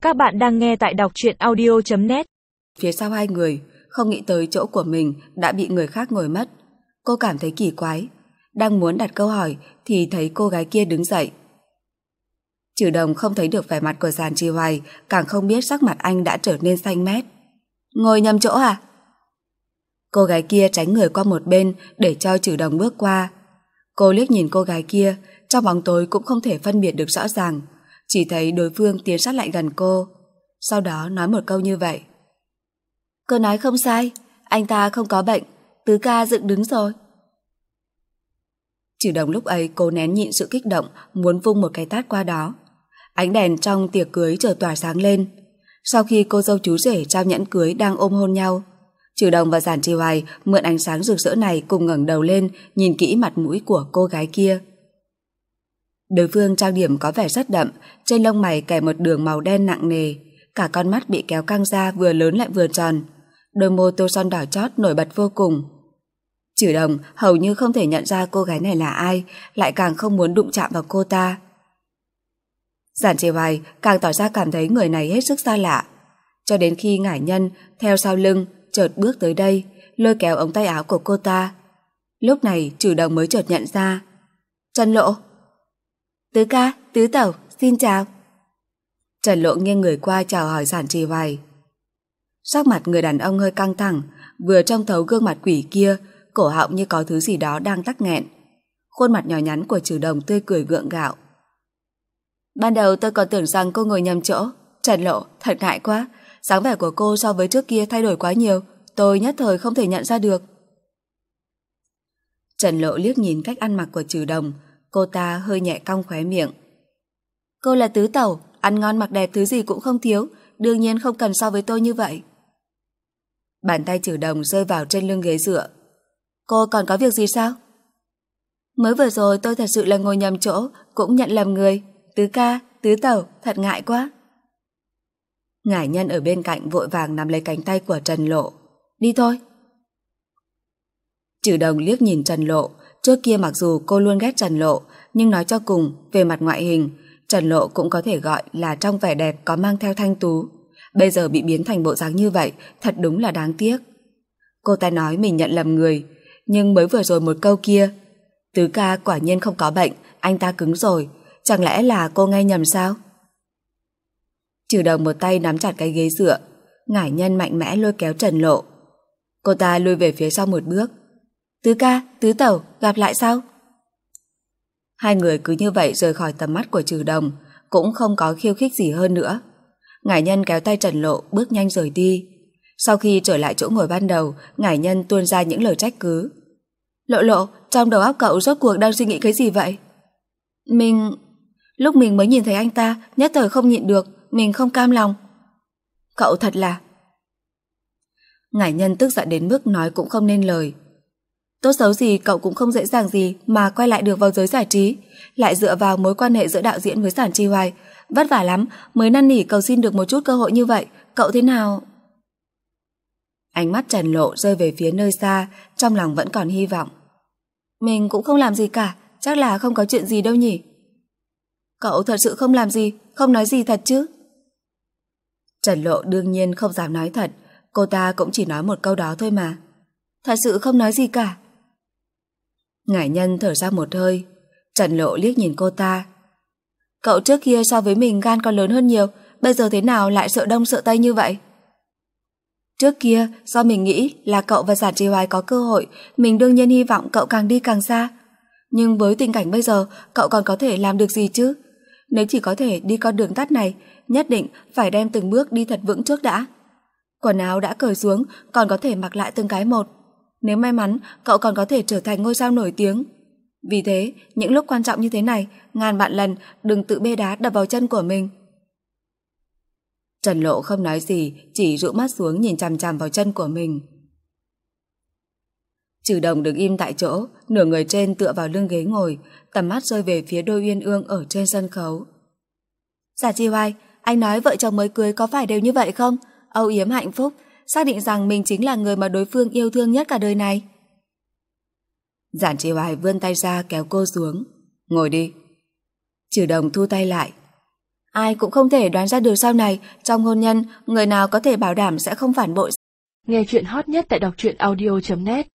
Các bạn đang nghe tại đọc truyện audio.net. Phía sau hai người, không nghĩ tới chỗ của mình đã bị người khác ngồi mất. Cô cảm thấy kỳ quái. Đang muốn đặt câu hỏi thì thấy cô gái kia đứng dậy. Trừ Đồng không thấy được vẻ mặt của Giản Trì Hoài, càng không biết sắc mặt anh đã trở nên xanh mét. Ngồi nhầm chỗ à? Cô gái kia tránh người qua một bên để cho Trừ Đồng bước qua. Cô liếc nhìn cô gái kia, trong bóng tối cũng không thể phân biệt được rõ ràng, chỉ thấy đối phương tiến sát lại gần cô, sau đó nói một câu như vậy. Cô nói không sai, anh ta không có bệnh, tứ ca dựng đứng rồi. Trừ Đồng lúc ấy cố nén nhịn sự kích động, muốn vung một cái tát qua đó. Ánh đèn trong tiệc cưới chợt tỏa sáng lên. Sau khi cô dâu chú rể trao nhẫn cưới đang ôm hôn nhau, Trừ Đồng và Giản Trì Hoài mượn ánh sáng rực rỡ này cùng ngẩng đầu lên nhìn kỹ mặt mũi của cô gái kia. Đối phương trang điểm có vẻ rất đậm, trên lông mày kẻ một đường màu đen nặng nề, cả con mắt bị kéo căng ra vừa lớn lại vừa tròn, đôi môi tô son đỏ chót nổi bật vô cùng. Trừ Đồng hầu như không thể nhận ra cô gái này là ai, lại càng không muốn đụng chạm vào cô ta. Giản Trì Hoài càng tỏ ra cảm thấy người này hết sức xa lạ, cho đến khi Ngải Nhân theo sau lưng chợt bước tới đây, lôi kéo ống tay áo của cô ta. Lúc này Trừ Đồng mới chợt nhận ra. Trần Lộ. Tứ ca, tứ tẩu, xin chào. Trần Lộ nghiêng người qua chào hỏi Giản Trì Hoài. Sắc mặt người đàn ông hơi căng thẳng, vừa trông thấu gương mặt quỷ kia, cổ họng như có thứ gì đó đang tắc nghẹn. Khuôn mặt nhỏ nhắn của Trừ Đồng tươi cười gượng gạo. Ban đầu tôi còn tưởng rằng cô ngồi nhầm chỗ. Trần Lộ, thật ngại quá, dáng vẻ của cô so với trước kia thay đổi quá nhiều, tôi nhất thời không thể nhận ra được. Trần Lộ liếc nhìn cách ăn mặc của Trừ Đồng, cô ta hơi nhẹ cong khóe miệng. Cô là tứ tẩu, ăn ngon mặc đẹp thứ gì cũng không thiếu, đương nhiên không cần so với tôi như vậy. Bàn tay Trừ Đồng rơi vào trên lưng ghế dựa. Cô còn có việc gì sao? Mới vừa rồi tôi thật sự là ngồi nhầm chỗ, cũng nhận lầm người. Tứ ca, tứ tẩu, thật ngại quá. Ngải Nhân ở bên cạnh vội vàng nắm lấy cánh tay của Trần Lộ. Đi thôi. Trừ Đồng liếc nhìn Trần Lộ. Trước kia mặc dù cô luôn ghét Trần Lộ, nhưng nói cho cùng, về mặt ngoại hình, Trần Lộ cũng có thể gọi là trong vẻ đẹp có mang theo thanh tú. Bây giờ bị biến thành bộ dáng như vậy, thật đúng là đáng tiếc. Cô ta nói mình nhận lầm người, nhưng mới vừa rồi một câu kia, tứ ca quả nhiên không có bệnh, anh ta cứng rồi, chẳng lẽ là cô nghe nhầm sao? Trừ Đồng một tay nắm chặt cái ghế dựa, Ngải Nhân mạnh mẽ lôi kéo Trần Lộ. Cô ta lùi về phía sau một bước. Tứ ca, tứ tẩu, gặp lại sau. Hai người cứ như vậy rời khỏi tầm mắt của Trừ Đồng, cũng không có khiêu khích gì hơn nữa. Ngải Nhân kéo tay Trần Lộ bước nhanh rời đi. Sau khi trở lại chỗ ngồi ban đầu, Ngải Nhân tuôn ra những lời trách cứ. Lộ Lộ, trong đầu óc cậu rốt cuộc đang suy nghĩ cái gì vậy? Lúc mình mới nhìn thấy anh ta, nhất thời không nhịn được, mình không cam lòng. Cậu thật là... Ngải Nhân tức giận đến mức nói cũng không nên lời. Tốt xấu gì cậu cũng không dễ dàng gì mà quay lại được vào giới giải trí, lại dựa vào mối quan hệ giữa đạo diễn với Giản Trì Hoài, vất vả lắm mới năn nỉ cầu xin được một chút cơ hội như vậy, cậu thế nào? Ánh mắt Trần Lộ rơi về phía nơi xa, trong lòng vẫn còn hy vọng. Mình cũng không làm gì cả, chắc là không có chuyện gì đâu nhỉ? Cậu thật sự không làm gì, không nói gì thật chứ? Trần Lộ đương nhiên không dám nói thật, cô ta cũng chỉ nói một câu đó thôi mà. Thật sự không nói gì cả. Ngải Nhân thở ra một hơi. Trần Lộ liếc nhìn cô ta. Cậu trước kia so với mình gan còn lớn hơn nhiều, bây giờ thế nào lại sợ đông sợ tây như vậy? Trước kia do mình nghĩ là cậu và Giản Trì Hoài có cơ hội, mình đương nhiên hy vọng cậu càng đi càng xa. Nhưng với tình cảnh bây giờ, cậu còn có thể làm được gì chứ? Nếu chỉ có thể đi con đường tắt này, nhất định phải đem từng bước đi thật vững trước đã. Quần áo đã cởi xuống, còn có thể mặc lại từng cái một. Nếu may mắn, cậu còn có thể trở thành ngôi sao nổi tiếng. Vì thế, những lúc quan trọng như thế này, ngàn vạn lần đừng tự bê đá đập vào chân của mình. Trần Lộ không nói gì, chỉ dụ mắt xuống nhìn chằm chằm vào chân của mình. Trừ Đồng đứng im tại chỗ, nửa người trên tựa vào lưng ghế ngồi, tầm mắt rơi về phía đôi uyên ương ở trên sân khấu. Giản Trì Hoài, anh nói vợ chồng mới cưới có phải đều như vậy không? Âu yếm hạnh phúc, xác định rằng mình chính là người mà đối phương yêu thương nhất cả đời này. Giản Trì Hoài vươn tay ra kéo cô xuống. Ngồi đi. Trừ Đồng thu tay lại. Ai cũng không thể đoán ra được sau này trong hôn nhân người nào có thể bảo đảm sẽ không phản bội. Nghe chuyện hot nhất tại đọc truyện audio.net